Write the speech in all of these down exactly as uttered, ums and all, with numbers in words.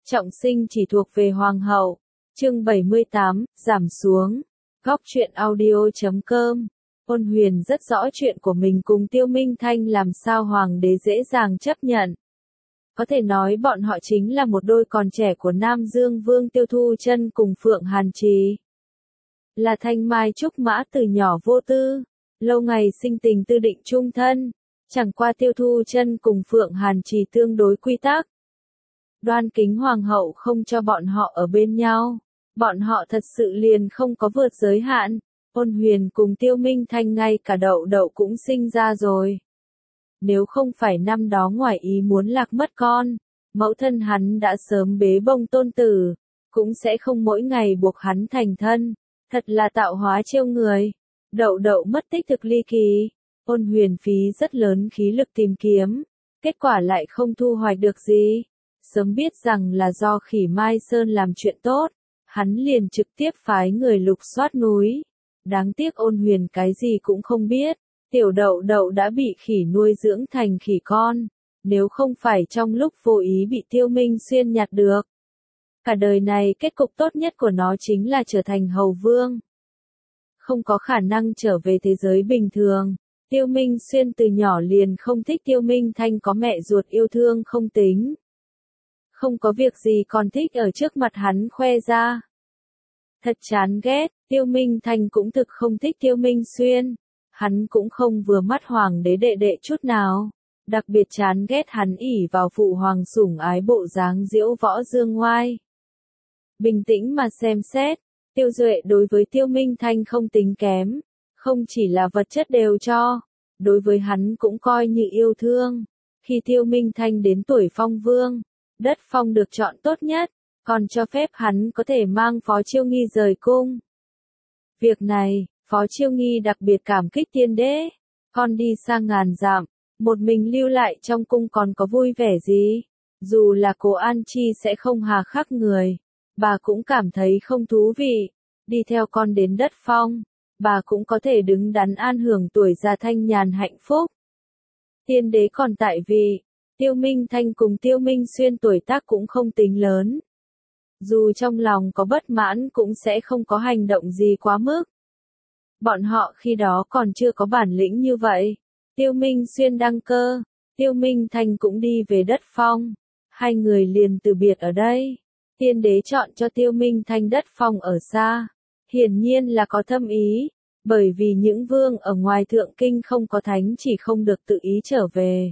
Trọng sinh chỉ thuộc về hoàng hậu. Chương bảy mươi tám, giảm xuống. Góc truyện audio chấm com. Ôn Huyền rất rõ chuyện của mình cùng Tiêu Minh Thanh làm sao hoàng đế dễ dàng chấp nhận. Có thể nói bọn họ chính là một đôi còn trẻ của Nam Dương Vương Tiêu Thu Chân cùng Phượng Hàn Trì. Là thanh mai trúc mã từ nhỏ vô tư, lâu ngày sinh tình tư định chung thân. Chẳng qua Tiêu Thu Chân cùng Phượng Hàn Trì tương đối quy tắc. Đoan Kính Hoàng hậu không cho bọn họ ở bên nhau. Bọn họ thật sự liền không có vượt giới hạn. Ôn Huyền cùng Tiêu Minh Thanh ngay cả đậu đậu cũng sinh ra rồi. Nếu không phải năm đó ngoài ý muốn lạc mất con, mẫu thân hắn đã sớm bế bông tôn tử, cũng sẽ không mỗi ngày buộc hắn thành thân. Thật là tạo hóa trêu người. Đậu đậu mất tích thực ly kỳ. Ôn Huyền phí rất lớn khí lực tìm kiếm, kết quả lại không thu hoạch được gì. Sớm biết rằng là do Khỉ Mai Sơn làm chuyện tốt, hắn liền trực tiếp phái người lục soát núi. Đáng tiếc Ôn Huyền cái gì cũng không biết, tiểu đậu đậu đã bị khỉ nuôi dưỡng thành khỉ con, nếu không phải trong lúc vô ý bị Tiêu Minh Xuyên nhặt được. Cả đời này kết cục tốt nhất của nó chính là trở thành hầu vương. Không có khả năng trở về thế giới bình thường. Tiêu Minh Xuyên từ nhỏ liền không thích Tiêu Minh Thanh có mẹ ruột yêu thương không tính. Không có việc gì còn thích ở trước mặt hắn khoe ra. Thật chán ghét, Tiêu Minh Thanh cũng thực không thích Tiêu Minh Xuyên. Hắn cũng không vừa mắt hoàng đế đệ đệ chút nào. Đặc biệt chán ghét hắn ỷ vào phụ hoàng sủng ái bộ dáng diễu võ dương ngoai. Bình tĩnh mà xem xét, Tiêu Duệ đối với Tiêu Minh Thanh không tính kém. Không chỉ là vật chất đều cho, đối với hắn cũng coi như yêu thương. Khi Tiêu Minh Thanh đến tuổi phong vương, đất phong được chọn tốt nhất, còn cho phép hắn có thể mang Phó Chiêu Nghi rời cung. Việc này, Phó Chiêu Nghi đặc biệt cảm kích tiên đế. Con đi sang ngàn dặm, một mình lưu lại trong cung còn có vui vẻ gì? Dù là Cố An Chi sẽ không hà khắc người, bà cũng cảm thấy không thú vị. Đi theo con đến đất phong, bà cũng có thể đứng đắn an hưởng tuổi già thanh nhàn hạnh phúc. Tiên đế còn tại vị, Tiêu Minh Thanh cùng Tiêu Minh Xuyên tuổi tác cũng không tính lớn. Dù trong lòng có bất mãn cũng sẽ không có hành động gì quá mức. Bọn họ khi đó còn chưa có bản lĩnh như vậy. Tiêu Minh Xuyên đăng cơ, Tiêu Minh Thanh cũng đi về đất phong. Hai người liền từ biệt ở đây. Tiên đế chọn cho Tiêu Minh Thanh đất phong ở xa. Hiển nhiên là có thâm ý, bởi vì những vương ở ngoài thượng kinh không có thánh chỉ không được tự ý trở về.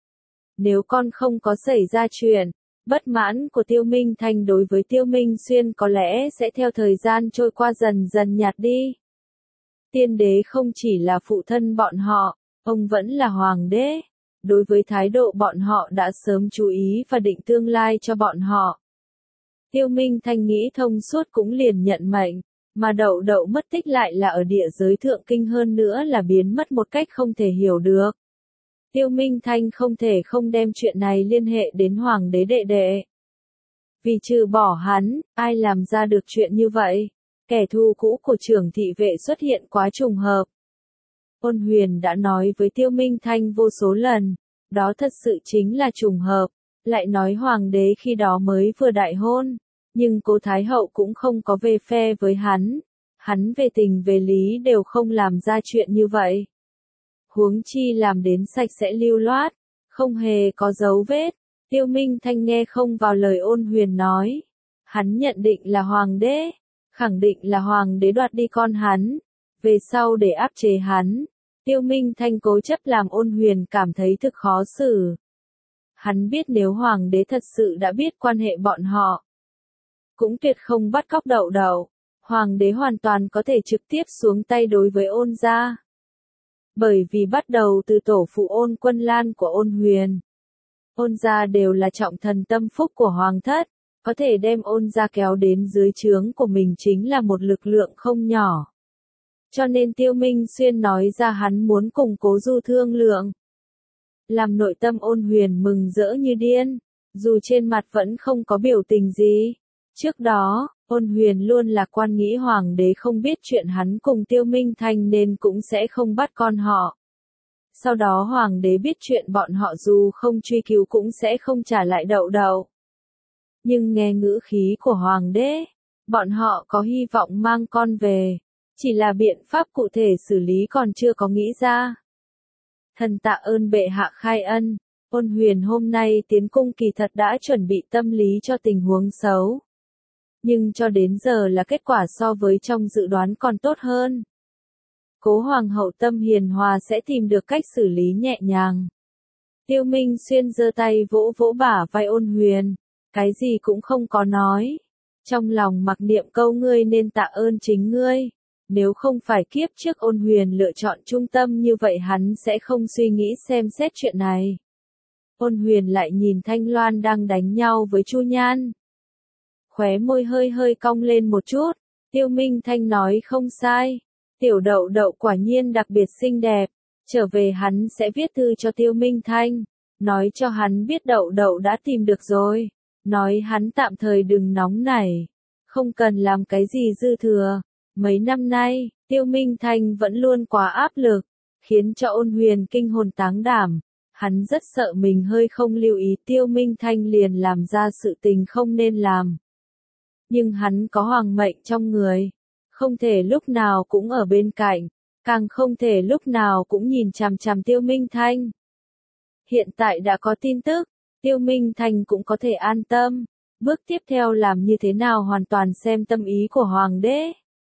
Nếu con không có xảy ra chuyện, bất mãn của Tiêu Minh Thanh đối với Tiêu Minh Xuyên có lẽ sẽ theo thời gian trôi qua dần dần nhạt đi. Tiên đế không chỉ là phụ thân bọn họ, ông vẫn là hoàng đế. Đối với thái độ bọn họ đã sớm chú ý và định tương lai cho bọn họ. Tiêu Minh Thanh nghĩ thông suốt cũng liền nhận mệnh. Mà đậu đậu mất tích lại là ở địa giới thượng kinh hơn nữa là biến mất một cách không thể hiểu được. Tiêu Minh Thanh không thể không đem chuyện này liên hệ đến hoàng đế đệ đệ. Vì trừ bỏ hắn, ai làm ra được chuyện như vậy? Kẻ thù cũ của trưởng thị vệ xuất hiện quá trùng hợp. Ôn Huyền đã nói với Tiêu Minh Thanh vô số lần, đó thật sự chính là trùng hợp. Lại nói hoàng đế khi đó mới vừa đại hôn. Nhưng Cố Thái Hậu cũng không có về phe với hắn. Hắn về tình về lý đều không làm ra chuyện như vậy. Huống chi làm đến sạch sẽ lưu loát, không hề có dấu vết. Tiêu Minh Thanh nghe không vào lời Ôn Huyền nói. Hắn nhận định là hoàng đế, khẳng định là hoàng đế đoạt đi con hắn. Về sau để áp chế hắn, Tiêu Minh Thanh cố chấp làm Ôn Huyền cảm thấy thực khó xử. Hắn biết nếu hoàng đế thật sự đã biết quan hệ bọn họ, cũng tuyệt không bắt cóc đậu đậu. Hoàng đế hoàn toàn có thể trực tiếp xuống tay đối với Ôn gia. Bởi vì bắt đầu từ tổ phụ Ôn Quân Lan của Ôn Huyền, Ôn gia đều là trọng thần tâm phúc của hoàng thất, có thể đem Ôn gia kéo đến dưới trướng của mình chính là một lực lượng không nhỏ. Cho nên Tiêu Minh Xuyên nói ra hắn muốn cùng Cố Du thương lượng. Làm nội tâm Ôn Huyền mừng rỡ như điên, dù trên mặt vẫn không có biểu tình gì. Trước đó, Ôn Huyền luôn lạc quan nghĩ hoàng đế không biết chuyện hắn cùng Tiêu Minh Thanh nên cũng sẽ không bắt con họ. Sau đó hoàng đế biết chuyện bọn họ dù không truy cứu cũng sẽ không trả lại đậu đậu. Nhưng nghe ngữ khí của hoàng đế, bọn họ có hy vọng mang con về, chỉ là biện pháp cụ thể xử lý còn chưa có nghĩ ra. Thần tạ ơn bệ hạ khai ân, Ôn Huyền hôm nay tiến cung kỳ thật đã chuẩn bị tâm lý cho tình huống xấu. Nhưng cho đến giờ là kết quả so với trong dự đoán còn tốt hơn. Cố hoàng hậu tâm hiền hòa sẽ tìm được cách xử lý nhẹ nhàng. Tiêu Minh Xuyên giơ tay vỗ vỗ bả vai Ôn Huyền, cái gì cũng không có nói. Trong lòng mặc niệm câu ngươi nên tạ ơn chính ngươi. Nếu không phải kiếp trước Ôn Huyền lựa chọn trung tâm như vậy hắn sẽ không suy nghĩ xem xét chuyện này. Ôn Huyền lại nhìn Thanh Loan đang đánh nhau với Chu Nhan. Khóe môi hơi hơi cong lên một chút, Tiêu Minh Thanh nói không sai. Tiểu đậu đậu quả nhiên đặc biệt xinh đẹp, trở về hắn sẽ viết thư cho Tiêu Minh Thanh, nói cho hắn biết đậu đậu đã tìm được rồi, nói hắn tạm thời đừng nóng nảy, không cần làm cái gì dư thừa. Mấy năm nay, Tiêu Minh Thanh vẫn luôn quá áp lực, khiến cho Ôn Huyền kinh hồn táng đảm, hắn rất sợ mình hơi không lưu ý Tiêu Minh Thanh liền làm ra sự tình không nên làm. Nhưng hắn có hoàng mệnh trong người, không thể lúc nào cũng ở bên cạnh, càng không thể lúc nào cũng nhìn chằm chằm Tiêu Minh Thanh. Hiện tại đã có tin tức, Tiêu Minh Thanh cũng có thể an tâm, bước tiếp theo làm như thế nào hoàn toàn xem tâm ý của hoàng đế.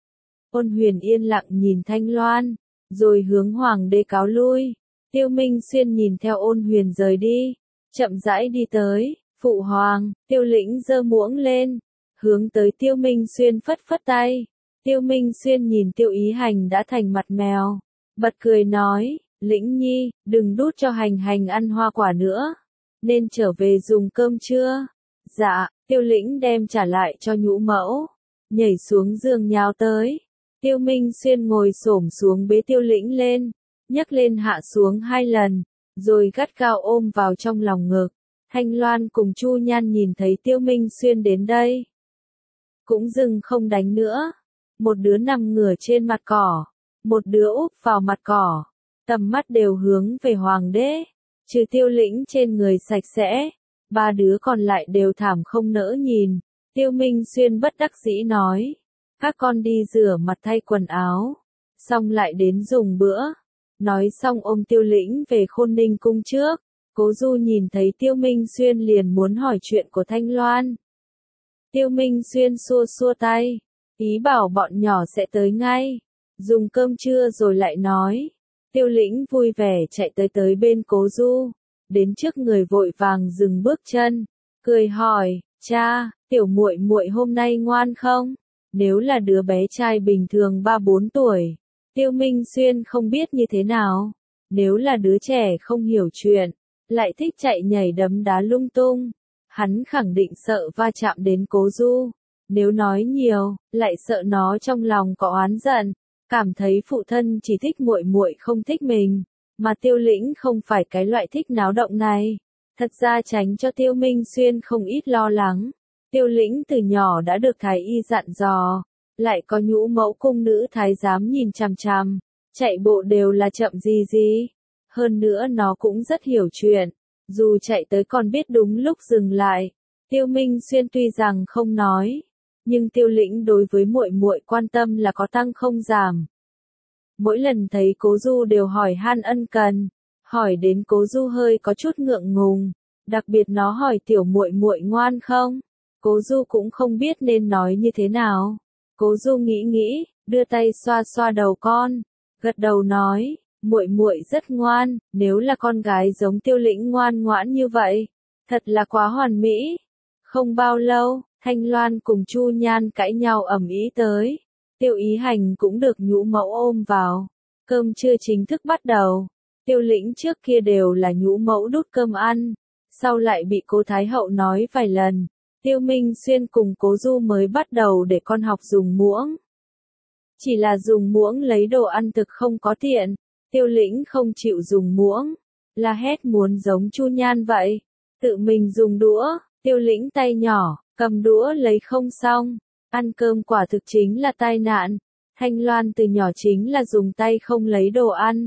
Ôn Huyền yên lặng nhìn Thanh Loan, rồi hướng hoàng đế cáo lui. Tiêu Minh Xuyên nhìn theo Ôn Huyền rời đi, chậm rãi đi tới, phụ hoàng. Tiêu Lĩnh giơ muỗng lên, hướng tới Tiêu Minh Xuyên phất phất tay. Tiêu Minh Xuyên nhìn Tiêu Ý Hành đã thành mặt mèo, bật cười nói, Lĩnh Nhi, đừng đút cho Hành Hành ăn hoa quả nữa, nên trở về dùng cơm trưa. Dạ. Tiêu Lĩnh đem trả lại cho nhũ mẫu, nhảy xuống giường nhào tới. Tiêu Minh Xuyên ngồi xổm xuống bế Tiêu Lĩnh lên, nhấc lên hạ xuống hai lần, rồi gắt gao ôm vào trong lòng ngực. Thanh Loan cùng Chu Nhan nhìn thấy Tiêu Minh Xuyên đến đây, cũng dừng không đánh nữa. Một đứa nằm ngửa trên mặt cỏ, một đứa úp vào mặt cỏ, tầm mắt đều hướng về hoàng đế, trừ Tiêu Lĩnh trên người sạch sẽ, ba đứa còn lại đều thảm không nỡ nhìn. Tiêu Minh Xuyên bất đắc dĩ nói, các con đi rửa mặt thay quần áo, xong lại đến dùng bữa. Nói xong ôm Tiêu Lĩnh về Khôn Ninh cung trước. Cố Du nhìn thấy Tiêu Minh Xuyên liền muốn hỏi chuyện của Thanh Loan. Tiêu Minh Xuyên xua xua tay, ý bảo bọn nhỏ sẽ tới ngay, dùng cơm trưa rồi lại nói. Tiêu Lĩnh vui vẻ chạy tới tới bên Cố Du, đến trước người vội vàng dừng bước chân, cười hỏi, cha, tiểu muội muội hôm nay ngoan không? Nếu là đứa bé trai bình thường ba bốn tuổi, Tiêu Minh Xuyên không biết như thế nào. Nếu là đứa trẻ không hiểu chuyện, lại thích chạy nhảy đấm đá lung tung, hắn khẳng định sợ va chạm đến Cố Du. Nếu nói nhiều, lại sợ nó trong lòng có oán giận, cảm thấy phụ thân chỉ thích muội muội không thích mình, mà Tiêu Lĩnh không phải cái loại thích náo động này. Thật ra tránh cho Tiêu Minh Xuyên không ít lo lắng. Tiêu Lĩnh từ nhỏ đã được thái y dặn dò, lại có nhũ mẫu cung nữ thái giám nhìn chằm chằm, chạy bộ đều là chậm gì gì. Hơn nữa nó cũng rất hiểu chuyện, dù chạy tới còn biết đúng lúc dừng lại. Tiêu Minh Xuyên tuy rằng không nói, nhưng Tiêu Lĩnh đối với muội muội quan tâm là có tăng không giảm. Mỗi lần thấy Cố Du đều hỏi han ân cần, hỏi đến Cố Du hơi có chút ngượng ngùng, đặc biệt nó hỏi tiểu muội muội ngoan không? Cố Du cũng không biết nên nói như thế nào. Cố Du nghĩ nghĩ, đưa tay xoa xoa đầu con, gật đầu nói, muội muội rất ngoan, nếu là con gái giống Tiêu Lĩnh ngoan ngoãn như vậy, thật là quá hoàn mỹ. Không bao lâu, Thanh Loan cùng Chu Nhan cãi nhau ầm ĩ tới. Tiêu Ý Hành cũng được nhũ mẫu ôm vào. Cơm trưa chính thức bắt đầu. Tiêu Lĩnh trước kia đều là nhũ mẫu đút cơm ăn, sau lại bị Cố Thái Hậu nói vài lần. Tiêu Minh Xuyên cùng Cố Du mới bắt đầu để con học dùng muỗng. Chỉ là dùng muỗng lấy đồ ăn thực không có tiện. Tiêu Lĩnh không chịu dùng muỗng, la hét muốn giống Chu Nhan vậy, tự mình dùng đũa. Tiêu Lĩnh tay nhỏ, cầm đũa lấy không xong, ăn cơm quả thực chính là tai nạn. Thanh Loan từ nhỏ chính là dùng tay không lấy đồ ăn.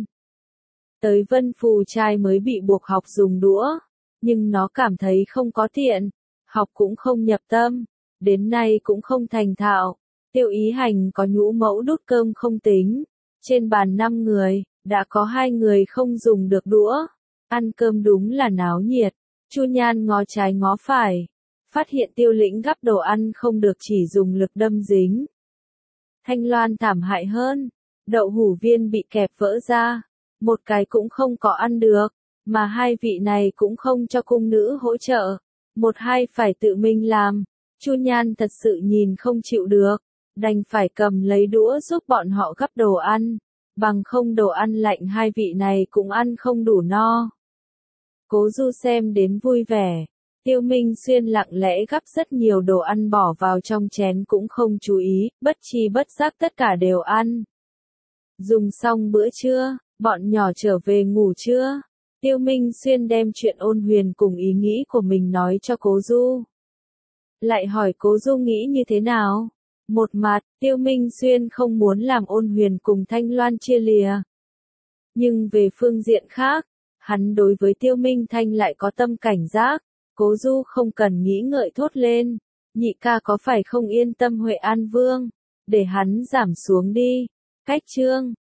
Tới Vân Phù trai mới bị buộc học dùng đũa, nhưng nó cảm thấy không có tiện, học cũng không nhập tâm, đến nay cũng không thành thạo. Tiêu Ý Hành có nhũ mẫu đút cơm không tính, trên bàn năm người, đã có hai người không dùng được đũa. Ăn cơm đúng là náo nhiệt. Chu Nhan ngó trái ngó phải, phát hiện Tiêu Lĩnh gắp đồ ăn không được chỉ dùng lực đâm dính. Thanh Loan thảm hại hơn, đậu hủ viên bị kẹp vỡ ra, một cái cũng không có ăn được, mà hai vị này cũng không cho cung nữ hỗ trợ, một hai phải tự mình làm. Chu Nhan thật sự nhìn không chịu được, đành phải cầm lấy đũa giúp bọn họ gắp đồ ăn, bằng không đồ ăn lạnh hai vị này cũng ăn không đủ no. Cố Du xem đến vui vẻ, Tiêu Minh Xuyên lặng lẽ gắp rất nhiều đồ ăn bỏ vào trong chén cũng không chú ý, bất chi bất giác tất cả đều ăn. Dùng xong bữa trưa, bọn nhỏ trở về ngủ trưa. Tiêu Minh Xuyên đem chuyện Ôn Huyền cùng ý nghĩ của mình nói cho Cố Du. Lại hỏi Cố Du nghĩ như thế nào? Một mặt, Tiêu Minh Xuyên không muốn làm Ôn Huyền cùng Thanh Loan chia lìa. Nhưng về phương diện khác, hắn đối với Tiêu Minh Thanh lại có tâm cảnh giác. Cố Du không cần nghĩ ngợi thốt lên, nhị ca có phải không yên tâm Huệ An Vương, để hắn giảm xuống đi. Cách chương